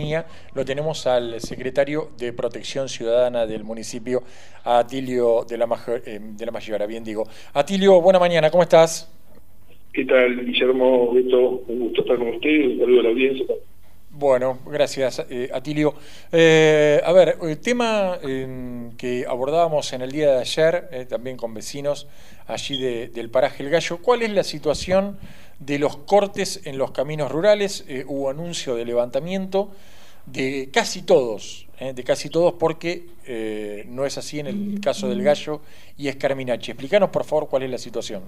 línea lo tenemos al secretario de Protección Ciudadana del municipio, a Atilio de la Mayora, bien digo. Atilio, buena mañana, ¿cómo estás? ¿Qué tal, Guillermo? Beto, un gusto estar con usted, un saludo a la audiencia. Bueno, gracias, Atilio. A ver, el tema que abordábamos en el día de ayer, también con vecinos allí del paraje El Gallo, ¿cuál es la situación de los cortes en los caminos rurales? Hubo anuncio de levantamiento de casi todos porque no es así en el caso del Gallo y Escarminache. Explícanos, por favor, cuál es la situación.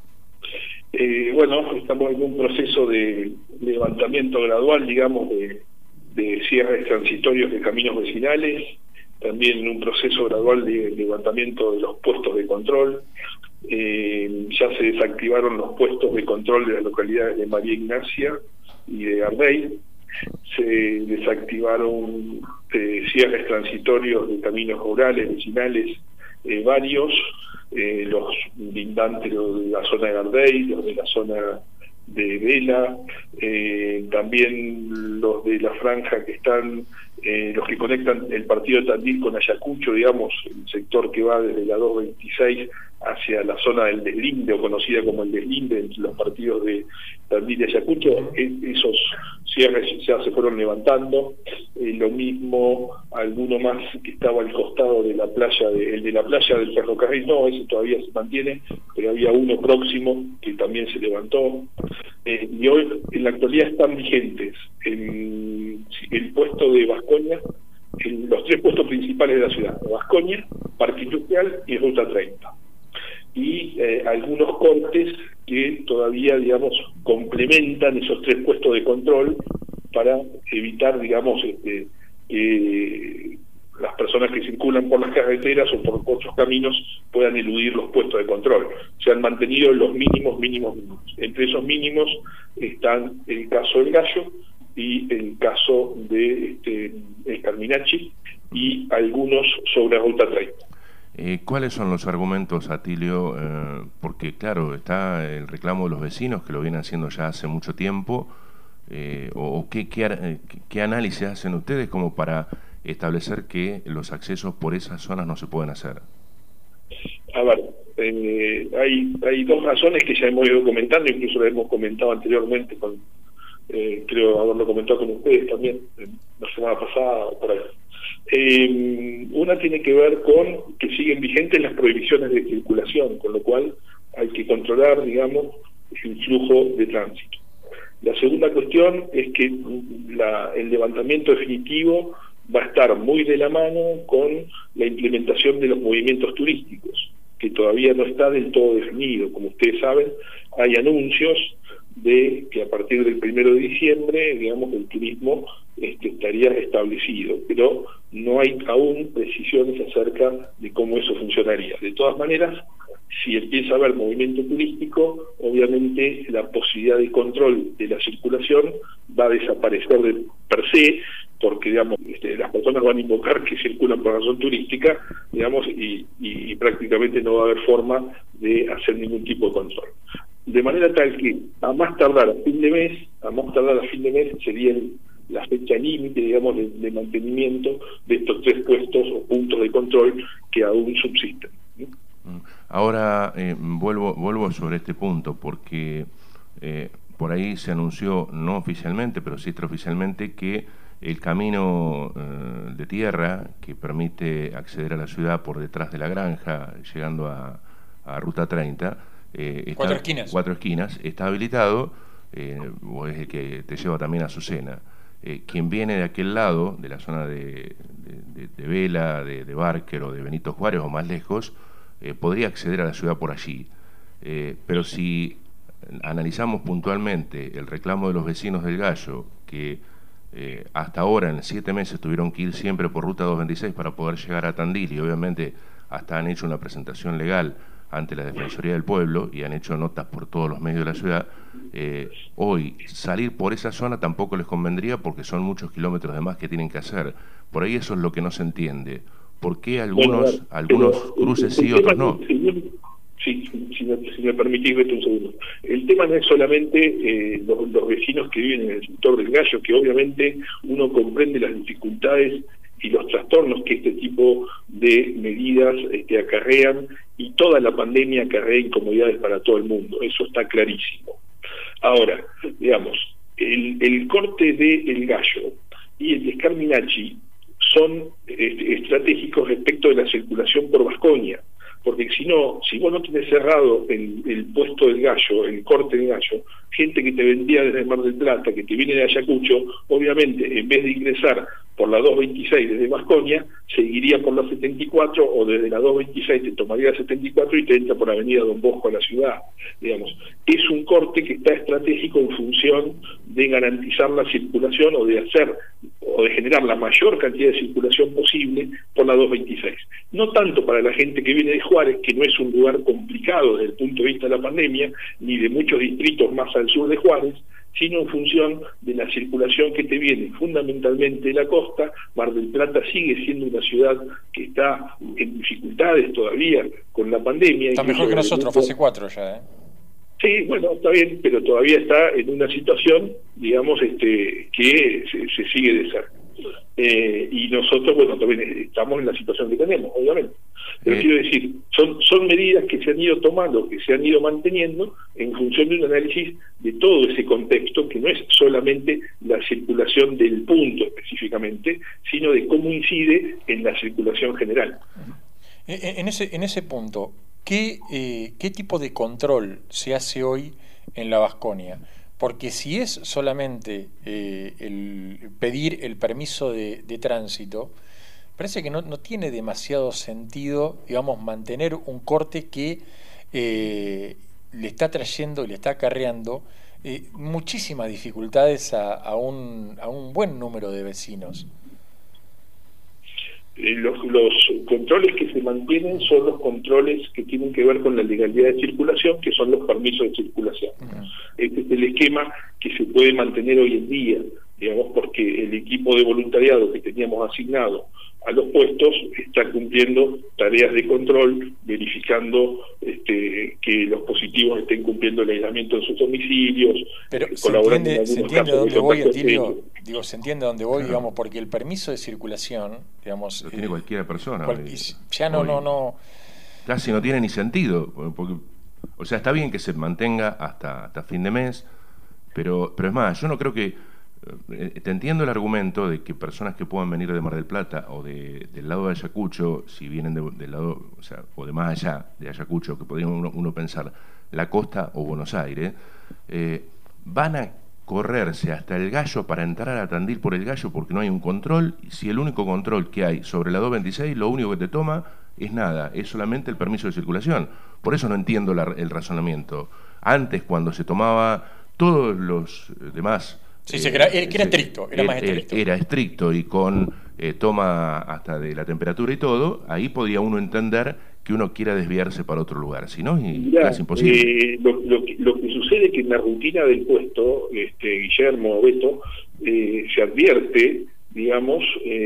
Bueno, estamos en un proceso de levantamiento gradual, digamos, de cierres transitorios de caminos vecinales, también en un proceso gradual de levantamiento de los puestos de control. Ya se desactivaron los puestos de control de las localidades de María Ignacia y de Ardey. Se desactivaron cierres transitorios de caminos rurales, vecinales, varios, los lindantes de la zona de Ardey, los de la zona de Vela, también los de la franja que están, los que conectan el partido de Tandil con Ayacucho, digamos, el sector que va desde la 226 hacia la zona del deslinde, o conocida como el deslinde, entre los partidos de Tandil y Ayacucho. Esos cierres ya se fueron levantando. Lo mismo, alguno más que estaba al costado de la playa, el de la playa del ferrocarril, no, ese todavía se mantiene, pero había uno próximo que también se levantó. Y hoy, en la actualidad, están vigentes el puesto de Vascoña, los tres puestos principales de la ciudad: Vascoña, Parque Industrial y Ruta 30. Y algunos cortes que todavía, digamos, complementan esos tres puestos de control para evitar, digamos, que las personas que circulan por las carreteras o por otros caminos puedan eludir los puestos de control. Se han mantenido los mínimos. Entre esos mínimos están el caso del Gallo y el caso de Escarminache y algunos sobre Ruta 30. ¿Cuáles son los argumentos, Atilio? Porque, claro, está el reclamo de los vecinos, que lo vienen haciendo ya hace mucho tiempo, o ¿qué análisis hacen ustedes como para establecer que los accesos por esas zonas no se pueden hacer? A ver, hay dos razones que ya hemos ido comentando, incluso lo hemos comentado anteriormente, creo haberlo comentado con ustedes también, la semana pasada, por ahí. Una tiene que ver con que siguen vigentes las prohibiciones de circulación, con lo cual hay que controlar, digamos, el flujo de tránsito. La segunda cuestión es que el levantamiento definitivo va a estar muy de la mano con la implementación de los movimientos turísticos, que todavía no está del todo definido. Como ustedes saben, hay anuncios de que a partir del 1 de diciembre, digamos, el turismo estaría establecido, pero no hay aún precisiones acerca de cómo eso funcionaría. De todas maneras, si empieza a haber movimiento turístico, obviamente la posibilidad de control de la circulación va a desaparecer per se, porque, digamos, las personas van a invocar que circulan por razón turística, digamos, y prácticamente no va a haber forma de hacer ningún tipo de control. De manera tal que a más tardar a fin de mes sería la fecha límite, digamos, de mantenimiento de estos tres puestos o puntos de control que aún subsisten. Ahora vuelvo sobre este punto, porque por ahí se anunció, no oficialmente, pero sí extraoficialmente, que el camino de tierra que permite acceder a la ciudad por detrás de la granja, llegando a Ruta 30, Cuatro esquinas, está habilitado, o es el que te lleva también a Azucena. Quien viene de aquel lado, de la zona de Vela, de Barker o de Benito Juárez o más lejos, podría acceder a la ciudad por allí. Pero si analizamos puntualmente el reclamo de los vecinos del Gallo, que hasta ahora en 7 meses tuvieron que ir siempre por Ruta 226 para poder llegar a Tandil, y obviamente hasta han hecho una presentación legal ante la Defensoría del Pueblo y han hecho notas por todos los medios de la ciudad, hoy salir por esa zona tampoco les convendría porque son muchos kilómetros de más que tienen que hacer. Por ahí eso es lo que no se entiende. ¿Por qué algunos cruces sí, otros no? Sí, si me permitís, Beto, un segundo. El tema no es solamente los vecinos que viven en el sector del Gallo, que obviamente uno comprende las dificultades y los trastornos que este tipo de medidas acarrean, y toda la pandemia acarrea incomodidades para todo el mundo, eso está clarísimo. Ahora, digamos, el corte de El Gallo y el de Scarminacci son estratégicos respecto de la circulación por Vasconia, porque si vos no tenés cerrado el puesto del Gallo, el corte del Gallo, gente que te vendía desde Mar del Plata, que te viene de Ayacucho, obviamente en vez de ingresar por la 226 desde Vasconia, seguiría por la 74, o desde la 226 te tomaría la 74 y te entra por Avenida Don Bosco a la ciudad. Digamos, es un corte que está estratégico en función de garantizar la circulación o de generar la mayor cantidad de circulación posible por la 226. No tanto para la gente que viene de Juárez, que no es un lugar complicado desde el punto de vista de la pandemia, ni de muchos distritos más al sur de Juárez, sino en función de la circulación que te viene fundamentalmente de la costa. Mar del Plata sigue siendo una ciudad que está en dificultades todavía con la pandemia. Está mejor que nosotros, fase 4 ya, ¿eh? Sí, bueno, está bien, pero todavía está en una situación, digamos, que se sigue de cerca. Y nosotros, bueno, también estamos en la situación que tenemos, obviamente. Pero quiero decir, son medidas que se han ido tomando, que se han ido manteniendo en función de un análisis de todo ese contexto, que no es solamente la circulación del punto específicamente, sino de cómo incide en la circulación general. En ese punto, ¿qué tipo de control se hace hoy en la Vasconia? Porque si es solamente el pedir el permiso de tránsito, parece que no tiene demasiado sentido, digamos, mantener un corte que le está trayendo y le está acarreando muchísimas dificultades a un buen número de vecinos. Los controles que se mantienen son los controles que tienen que ver con la legalidad de circulación, que son los permisos de circulación. Este es el esquema que se puede mantener hoy en día, digamos, porque el equipo de voluntariado que teníamos asignado a los puestos está cumpliendo tareas de control, verificando que los positivos estén cumpliendo el aislamiento en sus domicilios. Pero se entiende a dónde voy, Atilio. Digo, se entiende a dónde voy, digamos, porque el permiso de circulación, digamos, lo tiene cualquier persona. Ya no. Casi no tiene ni sentido, porque, o sea, está bien que se mantenga hasta fin de mes, pero es más, yo no creo que. Te entiendo el argumento de que personas que puedan venir de Mar del Plata o del lado de Ayacucho, si vienen del lado, o sea, o de más allá de Ayacucho, que podría uno pensar la costa o Buenos Aires, van a correrse hasta el Gallo para entrar a Tandil por el Gallo porque no hay un control. Y si el único control que hay sobre la 226, lo único que te toma es nada, es solamente el permiso de circulación. Por eso no entiendo el razonamiento. Antes, cuando se tomaba todos los demás... Sí, era estricto, era más estricto. Era estricto y con toma hasta de la temperatura y todo, ahí podía uno entender que uno quiera desviarse para otro lugar, si no, es imposible. Lo que sucede es que en la rutina del puesto, Guillermo, Beto, se advierte, digamos,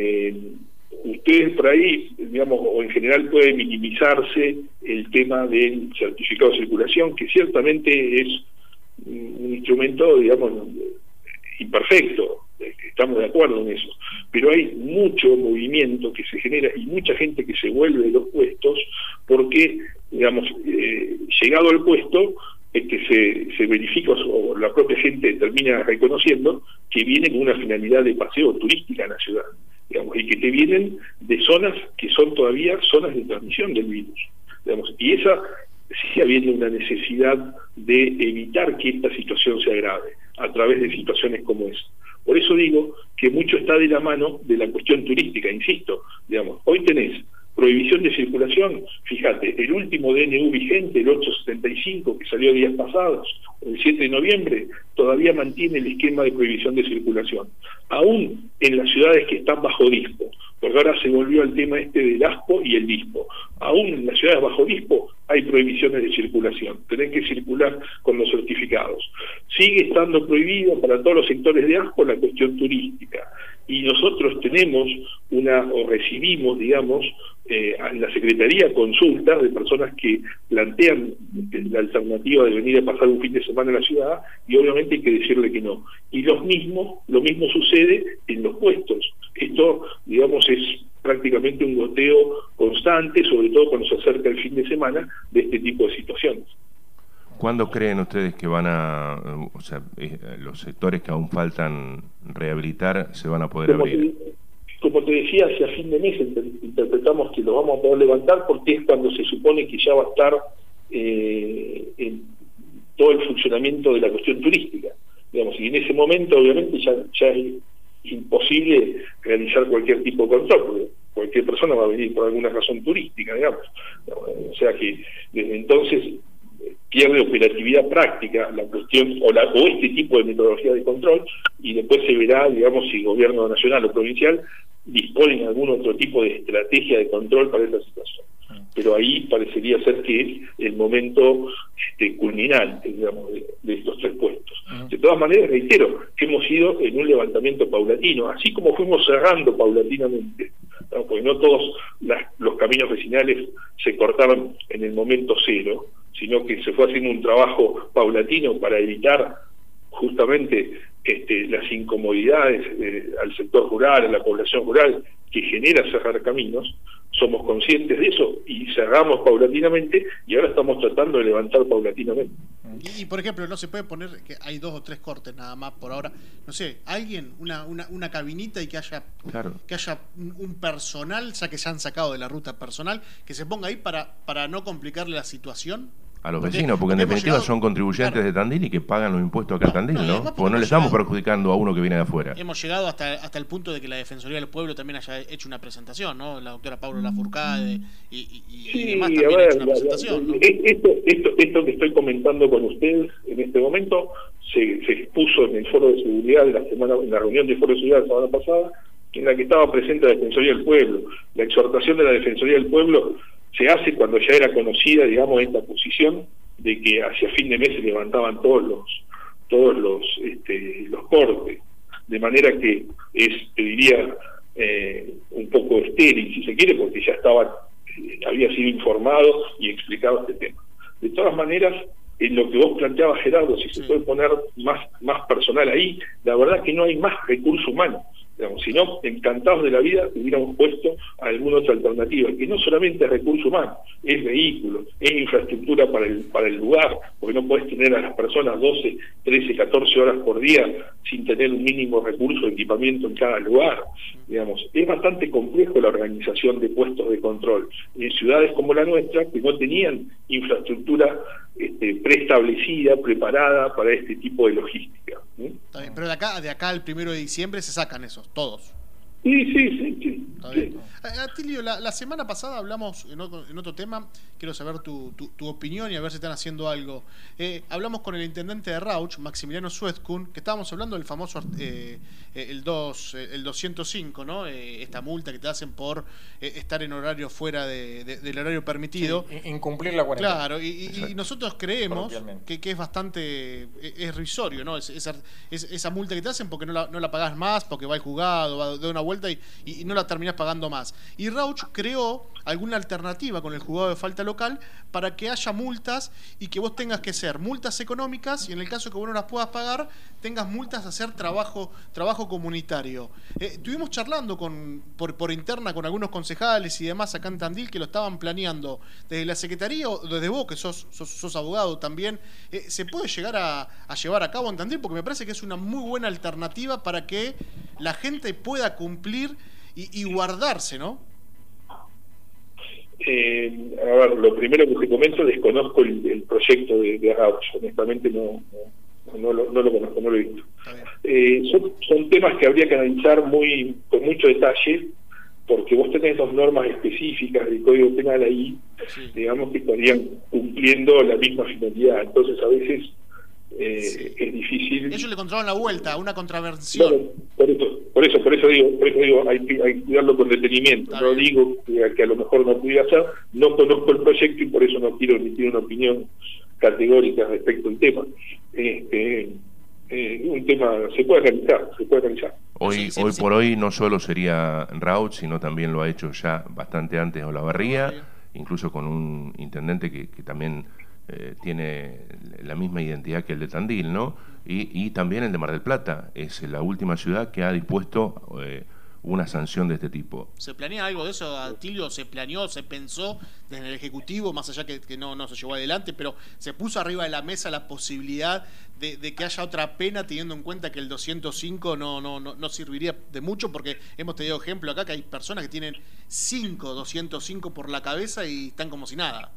ustedes por ahí, digamos, o en general puede minimizarse el tema del certificado de circulación, que ciertamente es un instrumento, digamos, imperfecto, estamos de acuerdo en eso, pero hay mucho movimiento que se genera y mucha gente que se vuelve de los puestos porque, digamos, llegado al puesto, se verifica o la propia gente termina reconociendo que viene con una finalidad de paseo turística en la ciudad, digamos, y que te vienen de zonas que son todavía zonas de transmisión del virus, digamos, y esa sigue habiendo una necesidad de evitar que esta situación se agrave a través de situaciones como esa. Por eso digo que mucho está de la mano de la cuestión turística, insisto, digamos, hoy tenés prohibición de circulación, fíjate, el último DNU vigente, el 875, que salió días pasados, el 7 de noviembre, todavía mantiene el esquema de prohibición de circulación, aún en las ciudades que están bajo disco. porque ahora se volvió al tema del ASPO y el DISPO. Aún en las ciudades bajo DISPO hay prohibiciones de circulación, tenés que circular con los certificados. Sigue estando prohibido para todos los sectores de ASPO la cuestión turística, y nosotros tenemos o recibimos, digamos, en la Secretaría consultas de personas que plantean la alternativa de venir a pasar un fin de semana en la ciudad, y obviamente hay que decirle que no. Y lo mismo sucede en los puestos. Esto, digamos, es prácticamente un goteo constante, sobre todo cuando se acerca el fin de semana, de este tipo de situaciones. ¿Cuándo creen ustedes que van los sectores que aún faltan rehabilitar se van a poder abrir? Como te decía, hacia fin de mes interpretamos que lo vamos a poder levantar, porque es cuando se supone que ya va a estar en todo el funcionamiento de la cuestión turística. Digamos, y en ese momento obviamente ya es imposible realizar cualquier tipo de control, porque cualquier persona va a venir por alguna razón turística, digamos. O sea que desde entonces pierde operatividad práctica la cuestión o este tipo de metodología de control, y después se verá, digamos, si el gobierno nacional o provincial disponen de algún otro tipo de estrategia de control para esta situación. Pero ahí parecería ser que es el momento culminante, digamos, de estos 3 puestos. De todas maneras, reitero que hemos ido en un levantamiento paulatino, así como fuimos cerrando paulatinamente, ¿no? Porque no todos los caminos vecinales se cortaron en el momento cero, sino que se fue haciendo un trabajo paulatino para evitar justamente las incomodidades al sector rural, a la población rural, que genera cerrar caminos. Somos conscientes de eso y cerramos paulatinamente, y ahora estamos tratando de levantar paulatinamente. Y por ejemplo, no se puede poner que hay 2 o 3 cortes nada más por ahora, no sé, alguien, una cabinita, y que haya un personal, ya que se han sacado de la ruta personal, que se ponga ahí para no complicarle la situación a los vecinos, porque en definitiva son contribuyentes de Tandil y que pagan los impuestos acá en Tandil, ¿no? Porque no le estamos perjudicando a uno que viene de afuera. Hemos llegado hasta el punto de que la Defensoría del Pueblo también haya hecho una presentación, ¿no? La doctora Paula Lafourcade y demás también ha hecho una presentación, ¿no? Esto que estoy comentando con ustedes en este momento se expuso en el Foro de Seguridad en la reunión del Foro de Seguridad la semana pasada, en la que estaba presente la Defensoría del Pueblo. La exhortación de la Defensoría del Pueblo se hace cuando ya era conocida, digamos, esta posición de que hacia fin de mes se levantaban todos los cortes, de manera que te diría, un poco estéril, si se quiere, porque ya había sido informado y explicado este tema. De todas maneras, en lo que vos planteabas, Gerardo, si se puede poner más personal ahí, la verdad que no hay más recurso humano. Digamos, si no, encantados de la vida hubiéramos puesto alguna otra alternativa, que no solamente es recurso humano, es vehículo, es infraestructura para el lugar, porque no podés tener a las personas 12, 13, 14 horas por día sin tener un mínimo recurso de equipamiento en cada lugar. Digamos, es bastante complejo la organización de puestos de control en ciudades como la nuestra, que no tenían infraestructura preestablecida, preparada para este tipo de logística. Está bien, pero de acá al 1 de diciembre se sacan esos, todos. Sí. Atilio, la semana pasada hablamos en otro tema, quiero saber tu opinión y a ver si están haciendo algo. Hablamos con el intendente de Rauch, Maximiliano Suezkun, que estábamos hablando del famoso el 205, ¿no? Esta multa que te hacen por estar en horario fuera del horario permitido. Sí, incumplir la cuarentena. Claro, y nosotros creemos que es bastante irrisorio, ¿no? Esa multa que te hacen porque no la pagás más, porque va al juzgado, va de una vuelta y no la terminás pagando más. Y Rauch creó alguna alternativa con el juzgado de falta local para que haya multas y que vos tengas que ser multas económicas, y en el caso que vos no las puedas pagar, tengas multas a hacer trabajo comunitario. Estuvimos charlando por interna con algunos concejales y demás acá en Tandil que lo estaban planeando desde la Secretaría o desde vos, que sos abogado también. ¿Se puede llegar a llevar a cabo en Tandil? Porque me parece que es una muy buena alternativa para que la gente pueda cumplir y guardarse, ¿no? A ver, lo primero que te comento, desconozco el proyecto de Rauch, honestamente no lo conozco, no lo he visto. Son temas que habría que analizar con mucho detalle, porque vos tenés 2 normas específicas del Código Penal ahí, digamos, que estarían cumpliendo la misma finalidad. Entonces a veces es difícil. Ellos le encontraron la vuelta, una contravención. Claro, Por eso digo, hay que cuidarlo con detenimiento. No digo que a lo mejor no pudiera ser, no conozco el proyecto y por eso no quiero emitir una opinión categórica respecto al tema. Un tema se puede realizar. Hoy por hoy no solo sería Raut, sino también lo ha hecho ya bastante antes Olavarría, incluso con un intendente que también tiene la misma identidad que el de Tandil, ¿no? Y también el de Mar del Plata, es la última ciudad que ha dispuesto una sanción de este tipo. ¿Se planea algo de eso, Atilio? ¿Se planeó, se pensó desde el Ejecutivo, más allá que no se llevó adelante, pero se puso arriba de la mesa la posibilidad de que haya otra pena, teniendo en cuenta que el 205 no serviría de mucho? Porque hemos tenido ejemplo acá que hay personas que tienen 205 por la cabeza y están como si nada.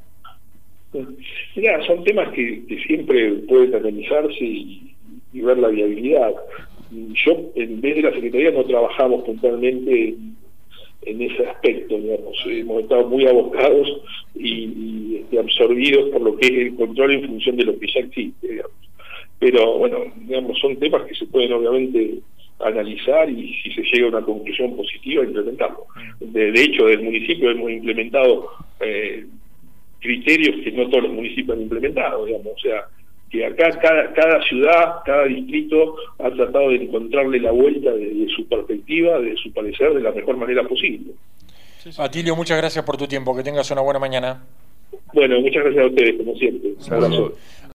Mirá, son temas que siempre pueden analizarse y ver la viabilidad. Yo, en vez de la Secretaría, no trabajamos puntualmente en ese aspecto, digamos. Hemos estado muy abocados y absorbidos por lo que es el control en función de lo que ya existe, digamos. Pero, bueno, digamos, son temas que se pueden obviamente analizar y si se llega a una conclusión positiva, implementarlo. De hecho, del municipio hemos implementado criterios que no todos los municipios han implementado, digamos. O sea, que acá cada ciudad, cada distrito ha tratado de encontrarle la vuelta de su perspectiva, de su parecer, de la mejor manera posible. Atilio, muchas gracias por tu tiempo, que tengas una buena mañana. Bueno, muchas gracias a ustedes, como siempre. Un abrazo.